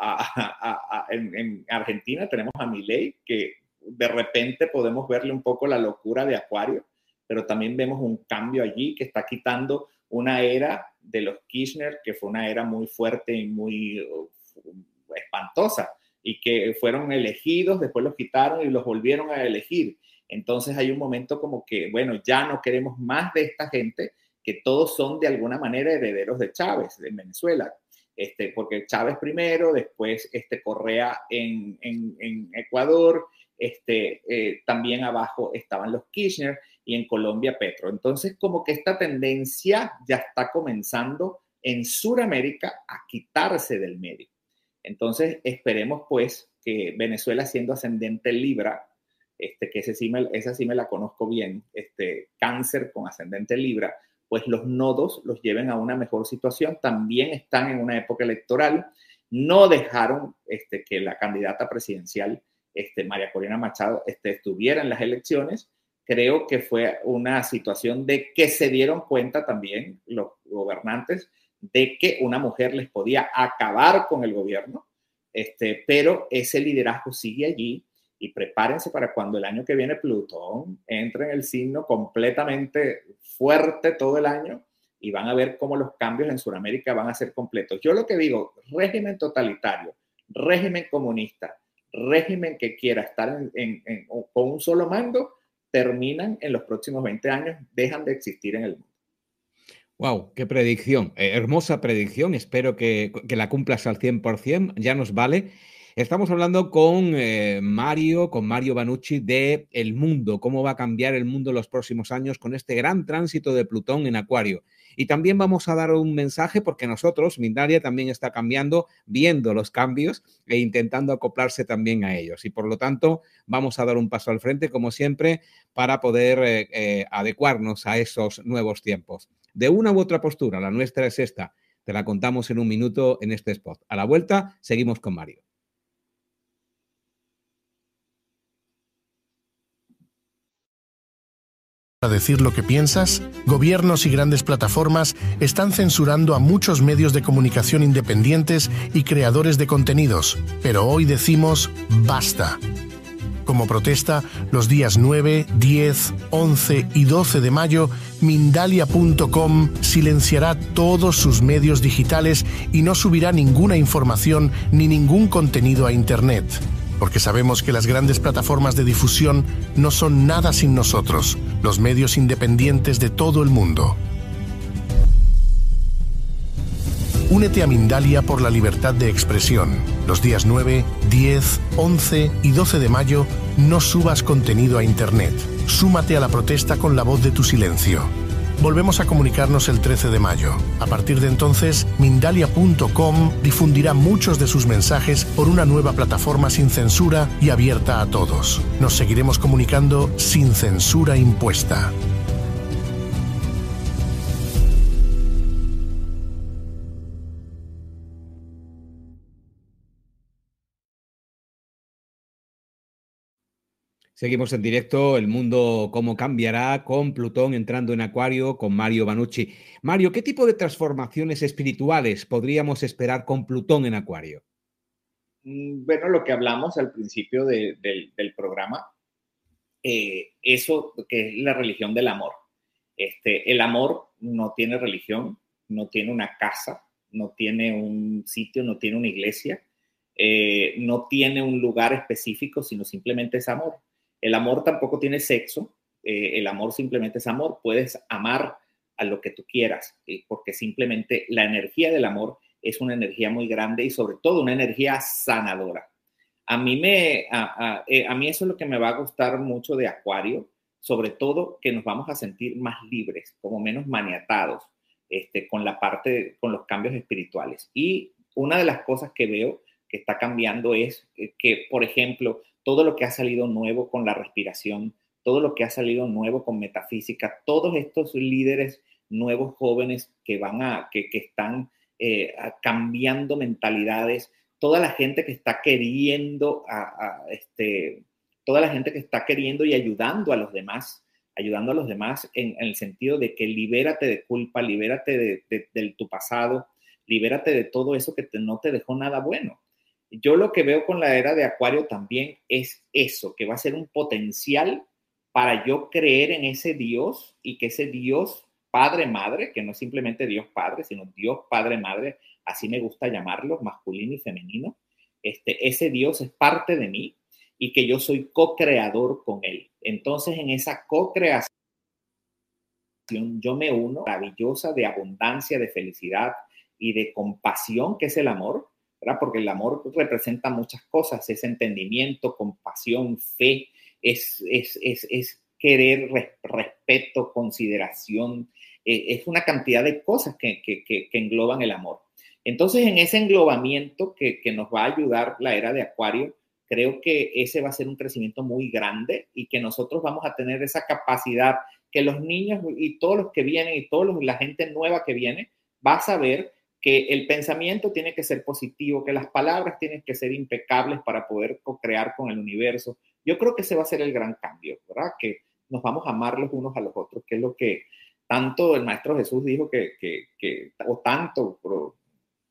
a, a en, en Argentina, tenemos a Milei, que de repente podemos verle un poco la locura de Acuario, pero también vemos un cambio allí que está quitando una era de los Kirchner, que fue una era muy fuerte y muy uh, espantosa, y que fueron elegidos, después los quitaron y los volvieron a elegir. Entonces hay un momento como que, bueno, ya no queremos más de esta gente, que todos son de alguna manera herederos de Chávez, de Venezuela. Este, porque Chávez primero, después este, Correa en, en, en Ecuador, este, eh, también abajo estaban los Kirchner y en Colombia Petro. Entonces como que esta tendencia ya está comenzando en Sudamérica a quitarse del medio. Entonces esperemos pues que Venezuela, siendo ascendente Libra, Este, que ese sí me, esa sí me la conozco bien, este, Cáncer con ascendente Libra, pues los nodos los lleven a una mejor situación. También están en una época electoral, no dejaron este, que la candidata presidencial, este, María Corina Machado, este, estuviera en las elecciones. Creo que fue una situación de que se dieron cuenta también los gobernantes de que una mujer les podía acabar con el gobierno, este, pero ese liderazgo sigue allí. y prepárense para cuando el año que viene Plutón entre en el signo completamente fuerte todo el año y van a ver cómo los cambios en Sudamérica van a ser completos. Yo lo que digo, régimen totalitario, régimen comunista, régimen que quiera estar en, en, en, con un solo mando, terminan en los próximos veinte años, dejan de existir en el mundo. Wow, qué predicción, eh, hermosa predicción, espero que, que la cumplas al cien por ciento, ya nos vale. Estamos hablando con eh, Mario, con Mario Banucci de El Mundo, cómo va a cambiar el mundo en los próximos años con este gran tránsito de Plutón en Acuario. Y también vamos a dar un mensaje porque nosotros, Mindalia, también está cambiando, viendo los cambios e intentando acoplarse también a ellos. Y por lo tanto, vamos a dar un paso al frente, como siempre, para poder eh, eh, adecuarnos a esos nuevos tiempos. De una u otra postura, la nuestra es esta. Te la contamos en un minuto en este spot. A la vuelta, seguimos con Mario. A decir lo que piensas, gobiernos y grandes plataformas están censurando a muchos medios de comunicación independientes y creadores de contenidos, pero hoy decimos basta. Como protesta, los días nueve, diez, once y doce de mayo, Mindalia punto com silenciará todos sus medios digitales y no subirá ninguna información ni ningún contenido a Internet. Porque sabemos que las grandes plataformas de difusión no son nada sin nosotros, los medios independientes de todo el mundo. Únete a Mindalia por la libertad de expresión. Los días nueve, diez, once y doce de mayo no subas contenido a Internet. Súmate a la protesta con la voz de tu silencio. Volvemos a comunicarnos el trece de mayo. A partir de entonces, Mindalia punto com difundirá muchos de sus mensajes por una nueva plataforma sin censura y abierta a todos. Nos seguiremos comunicando sin censura impuesta. Seguimos en directo, El Mundo cómo cambiará, con Plutón entrando en Acuario, con Mario Banucci. Mario, ¿qué tipo de transformaciones espirituales podríamos esperar con Plutón en Acuario? Bueno, lo que hablamos al principio de, de, del programa, eh, eso que es la religión del amor. Este, el amor no tiene religión, no tiene una casa, no tiene un sitio, no tiene una iglesia, eh, no tiene un lugar específico, sino simplemente es amor. El amor tampoco tiene sexo, eh, el amor simplemente es amor. Puedes amar a lo que tú quieras, eh, porque simplemente la energía del amor es una energía muy grande y sobre todo una energía sanadora. A mí, me, a, a, eh, a mí eso es lo que me va a gustar mucho de Acuario, sobre todo que nos vamos a sentir más libres, como menos maniatados este, con la parte, con los cambios espirituales. Y una de las cosas que veo que está cambiando es que, por ejemplo, todo lo que ha salido nuevo con la respiración, todo lo que ha salido nuevo con metafísica, todos estos líderes nuevos jóvenes que van a, que, que están eh, cambiando mentalidades, toda la gente que está queriendo, a, a, este, toda la gente que está queriendo y ayudando a los demás, ayudando a los demás en, en el sentido de que libérate de culpa, libérate de, de, de tu pasado, libérate de todo eso que te, no te dejó nada bueno. Yo lo que veo con la era de Acuario también es eso, que va a ser un potencial para yo creer en ese Dios y que ese Dios Padre Madre, que no es simplemente Dios Padre, sino Dios Padre Madre, así me gusta llamarlo, masculino y femenino, este, ese Dios es parte de mí y que yo soy co-creador con Él. Entonces, en esa co-creación yo me uno, maravillosa, de abundancia, de felicidad y de compasión, que es el amor, ¿verdad? Porque el amor representa muchas cosas, es entendimiento, compasión, fe, es, es, es, es querer, res, respeto, consideración, eh, es una cantidad de cosas que, que, que, que engloban el amor. Entonces, en ese englobamiento que, que nos va a ayudar la era de Acuario, creo que ese va a ser un crecimiento muy grande y que nosotros vamos a tener esa capacidad que los niños y todos los que vienen y toda la gente nueva que viene va a saber que el pensamiento tiene que ser positivo, que las palabras tienen que ser impecables para poder co-crear con el universo. Yo creo que ese va a ser el gran cambio, ¿verdad? Que nos vamos a amar los unos a los otros, que es lo que tanto el Maestro Jesús dijo que, que, que o tanto,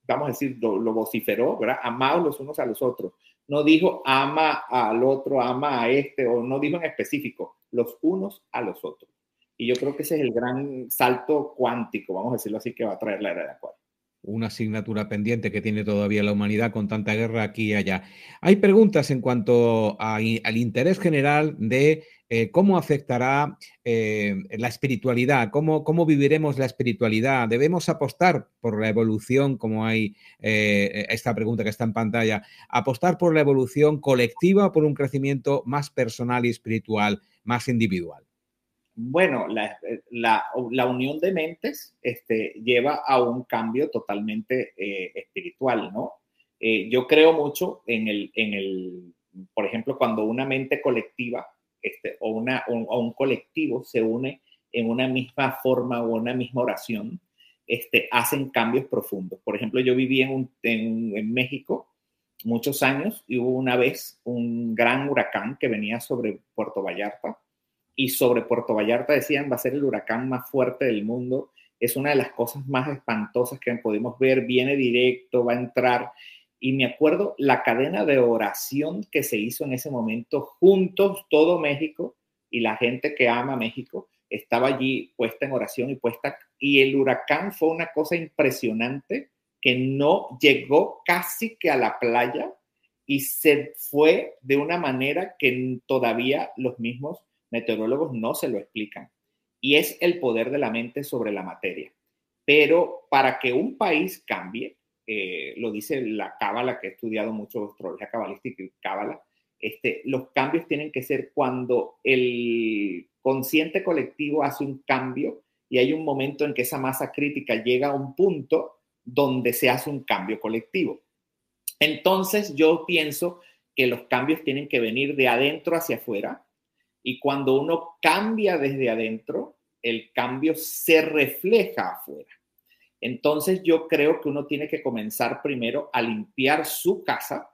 vamos a decir, lo, lo vociferó, ¿verdad? Amaos los unos a los otros. No dijo ama al otro, ama a este, o no dijo en específico, los unos a los otros. Y yo creo que ese es el gran salto cuántico, vamos a decirlo así, que va a traer la era de Acuario. Una asignatura pendiente que tiene todavía la humanidad con tanta guerra aquí y allá. Hay preguntas en cuanto a, al interés general de eh, cómo afectará eh, la espiritualidad, cómo, cómo viviremos la espiritualidad. ¿Debemos apostar por la evolución, como hay eh, esta pregunta que está en pantalla, apostar por la evolución colectiva o por un crecimiento más personal y espiritual, más individual? Bueno, la, la, la unión de mentes este, lleva a un cambio totalmente eh, espiritual, ¿no? Eh, yo creo mucho en el, en el, por ejemplo, cuando una mente colectiva este, o, una, o, o un colectivo se une en una misma forma o una misma oración, este, hacen cambios profundos. Por ejemplo, yo viví en, un, en, en México muchos años y hubo una vez un gran huracán que venía sobre Puerto Vallarta. Y sobre Puerto Vallarta decían, va a ser el huracán más fuerte del mundo. Es una de las cosas más espantosas que pudimos ver. Viene directo, va a entrar. Y me acuerdo la cadena de oración que se hizo en ese momento, juntos, todo México, y la gente que ama México estaba allí puesta en oración y puesta. Y el huracán fue una cosa impresionante que no llegó casi que a la playa y se fue de una manera que todavía los mismos meteorólogos no se lo explican. Y es el poder de la mente sobre la materia. Pero para que un país cambie, eh, lo dice la cábala, que he estudiado mucho astrología cabalística y cábala, este, los cambios tienen que ser cuando el consciente colectivo hace un cambio y hay un momento en que esa masa crítica llega a un punto donde se hace un cambio colectivo. Entonces yo pienso que los cambios tienen que venir de adentro hacia afuera. Y cuando uno cambia desde adentro, el cambio se refleja afuera. Entonces yo creo que uno tiene que comenzar primero a limpiar su casa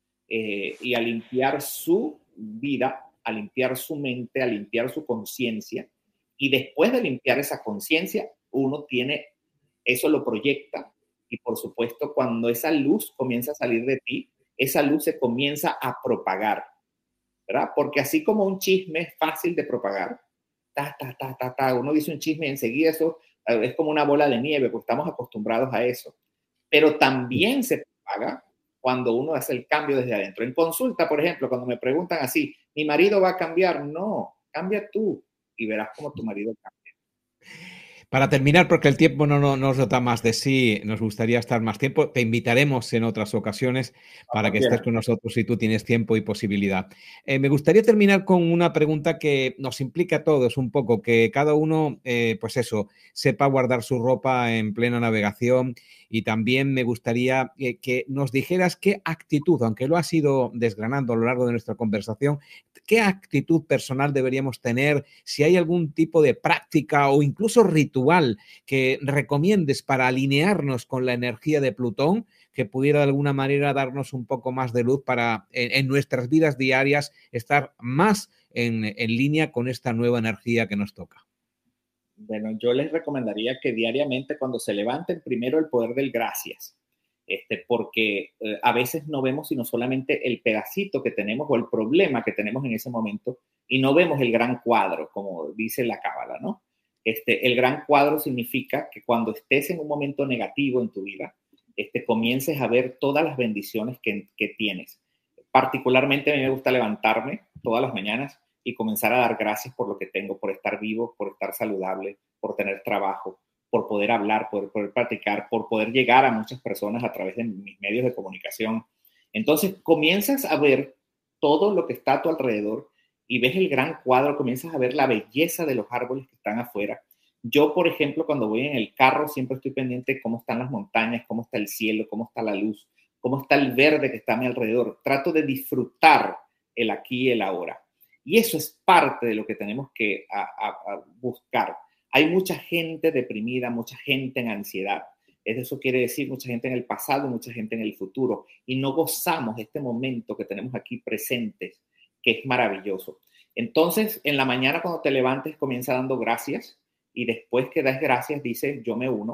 eh, y a limpiar su vida, a limpiar su mente, a limpiar su conciencia. Y después de limpiar esa conciencia, uno tiene, eso lo proyecta. Y por supuesto, cuando esa luz comienza a salir de ti, esa luz se comienza a propagar. ¿Verdad? Porque así como un chisme es fácil de propagar, ta, ta, ta, ta, ta, uno dice un chisme y enseguida eso es como una bola de nieve, porque estamos acostumbrados a eso. Pero también se propaga cuando uno hace el cambio desde adentro. En consulta, por ejemplo, cuando me preguntan así, ¿mi marido va a cambiar? No, cambia tú y verás cómo tu marido cambia. Para terminar, porque el tiempo no, no, no nos da más de sí, nos gustaría estar más tiempo. Te invitaremos en otras ocasiones para oh, que bien. estés con nosotros si tú tienes tiempo y posibilidad. Eh, me gustaría terminar con una pregunta que nos implica a todos un poco, que cada uno, eh, pues eso, sepa guardar su ropa en plena navegación. Y también me gustaría que, que nos dijeras qué actitud, aunque lo has ido desgranando a lo largo de nuestra conversación, qué actitud personal deberíamos tener, si hay algún tipo de práctica o incluso ritual que recomiendes para alinearnos con la energía de Plutón, que pudiera de alguna manera darnos un poco más de luz para en, en nuestras vidas diarias estar más en, en línea con esta nueva energía que nos toca. Bueno, yo les recomendaría que diariamente cuando se levanten primero el poder del gracias, este, porque eh, a veces no vemos sino solamente el pedacito que tenemos o el problema que tenemos en ese momento y no vemos el gran cuadro, como dice la cábala, ¿no? Este, el gran cuadro significa que cuando estés en un momento negativo en tu vida, este, comiences a ver todas las bendiciones que, que tienes. Particularmente a mí me gusta levantarme todas las mañanas y comenzar a dar gracias por lo que tengo, por estar vivo, por estar saludable, por tener trabajo, por poder hablar, por poder practicar, por poder llegar a muchas personas a través de mis medios de comunicación. Entonces comienzas a ver todo lo que está a tu alrededor y ves el gran cuadro, comienzas a ver la belleza de los árboles que están afuera. Yo, por ejemplo, cuando voy en el carro siempre estoy pendiente de cómo están las montañas, cómo está el cielo, cómo está la luz, cómo está el verde que está a mi alrededor. Trato de disfrutar el aquí y el ahora. Y eso es parte de lo que tenemos que a, a, a buscar. Hay mucha gente deprimida, mucha gente en ansiedad. Eso quiere decir mucha gente en el pasado, mucha gente en el futuro. Y no gozamos este momento que tenemos aquí presentes, que es maravilloso. Entonces, en la mañana cuando te levantes, comienza dando gracias. Y después que das gracias, dices, yo me uno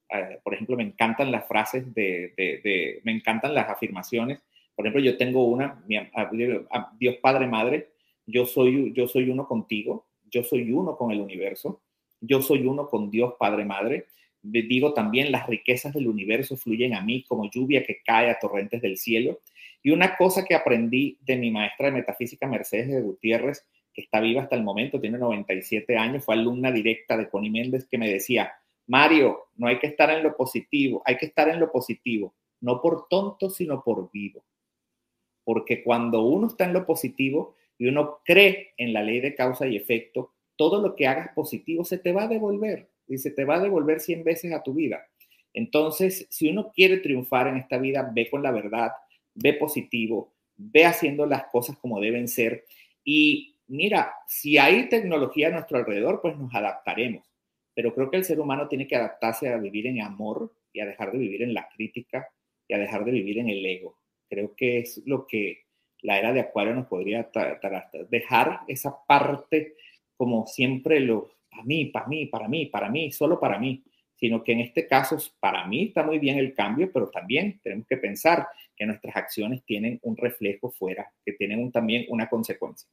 Uh, por ejemplo, me encantan las frases, de, de, de, me encantan las afirmaciones. Por ejemplo, yo tengo una, mi, Dios Padre Madre, yo soy, yo soy uno contigo, yo soy uno con el universo, yo soy uno con Dios Padre Madre. Digo también, las riquezas del universo fluyen a mí como lluvia que cae a torrentes del cielo. Y una cosa que aprendí de mi maestra de metafísica, Mercedes de Gutiérrez, que está viva hasta el momento, tiene noventa y siete años, fue alumna directa de Connie Méndez, que me decía, Mario, no hay que estar en lo positivo, hay que estar en lo positivo, no por tonto, sino por vivo. Porque cuando uno está en lo positivo y uno cree en la ley de causa y efecto, todo lo que hagas positivo se te va a devolver, y se te va a devolver cien veces a tu vida. Entonces, si uno quiere triunfar en esta vida, ve con la verdad, ve positivo, ve haciendo las cosas como deben ser. Y mira, si hay tecnología a nuestro alrededor, pues nos adaptaremos. Pero creo que el ser humano tiene que adaptarse a vivir en amor y a dejar de vivir en la crítica y a dejar de vivir en el ego. Creo que es lo que la era de Acuario nos podría tratar, dejar esa parte como siempre lo, para mí, para mí, para mí, para mí, solo para mí, sino que en este caso para mí está muy bien el cambio, pero también tenemos que pensar que nuestras acciones tienen un reflejo fuera, que tienen un, también una consecuencia.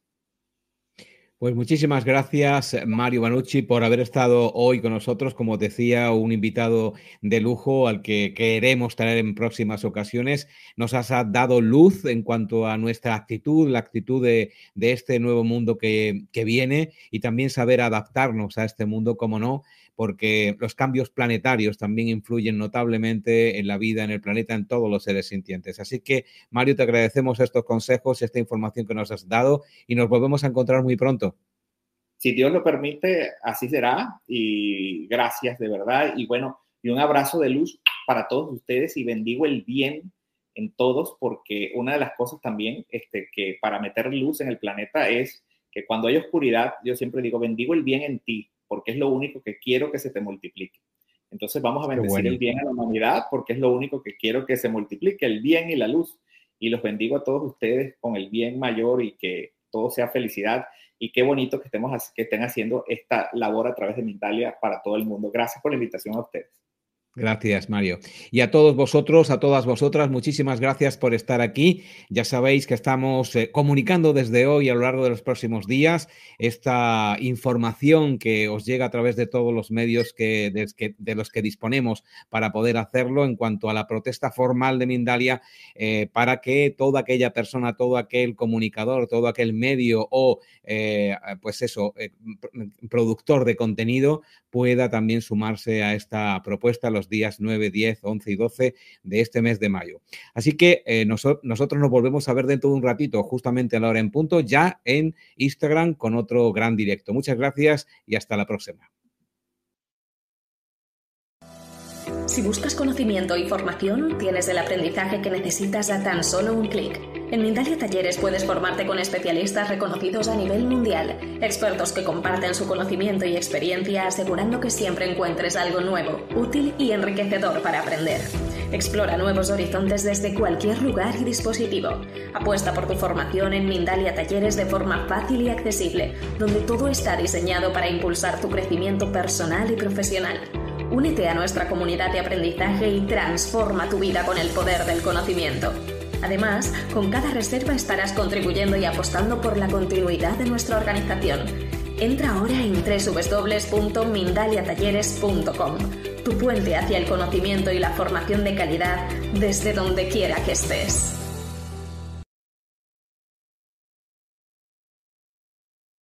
Pues muchísimas gracias, Mario Banucci, por haber estado hoy con nosotros. Como decía, un invitado de lujo al que queremos traer en próximas ocasiones. Nos has dado luz en cuanto a nuestra actitud, la actitud de, de este nuevo mundo que, que viene, y también saber adaptarnos a este mundo, como no, porque los cambios planetarios también influyen notablemente en la vida, en el planeta, en todos los seres sintientes. Así que, Mario, te agradecemos estos consejos, esta información que nos has dado, y nos volvemos a encontrar muy pronto. Si Dios lo permite, así será, y gracias de verdad, y bueno, y un abrazo de luz para todos ustedes, y bendigo el bien en todos, porque una de las cosas también este, que para meter luz en el planeta es que cuando hay oscuridad, yo siempre digo, bendigo el bien en ti, porque es lo único que quiero que se te multiplique. Entonces vamos a bendecir bueno. el bien a la humanidad, porque es lo único que quiero que se multiplique, el bien y la luz. Y los bendigo a todos ustedes con el bien mayor, y que todo sea felicidad. Y qué bonito que, estemos, que estén haciendo esta labor a través de Mindalia para todo el mundo. Gracias por la invitación a ustedes. Gracias, Mario. Y a todos vosotros, a todas vosotras, muchísimas gracias por estar aquí. Ya sabéis que estamos eh, comunicando desde hoy a lo largo de los próximos días esta información que os llega a través de todos los medios que, de, que, de los que disponemos para poder hacerlo en cuanto a la protesta formal de Mindalia, eh, para que toda aquella persona, todo aquel comunicador, todo aquel medio o, eh, pues eso, eh, productor de contenido pueda también sumarse a esta propuesta los días nueve, diez, once y doce de este mes de mayo. Así que eh, nos, nosotros nos volvemos a ver dentro de un ratito, justamente a la hora en punto, ya en Instagram con otro gran directo. Muchas gracias y hasta la próxima. Si buscas conocimiento y formación, tienes el aprendizaje que necesitas a tan solo un clic. En Mindalia Talleres puedes formarte con especialistas reconocidos a nivel mundial, expertos que comparten su conocimiento y experiencia, asegurando que siempre encuentres algo nuevo, útil y enriquecedor para aprender. Explora nuevos horizontes desde cualquier lugar y dispositivo. Apuesta por tu formación en Mindalia Talleres de forma fácil y accesible, donde todo está diseñado para impulsar tu crecimiento personal y profesional. Únete a nuestra comunidad de aprendizaje y transforma tu vida con el poder del conocimiento. Además, con cada reserva estarás contribuyendo y apostando por la continuidad de nuestra organización. Entra ahora en doble u doble u doble u punto mindalia talleres punto com, tu puente hacia el conocimiento y la formación de calidad desde donde quiera que estés.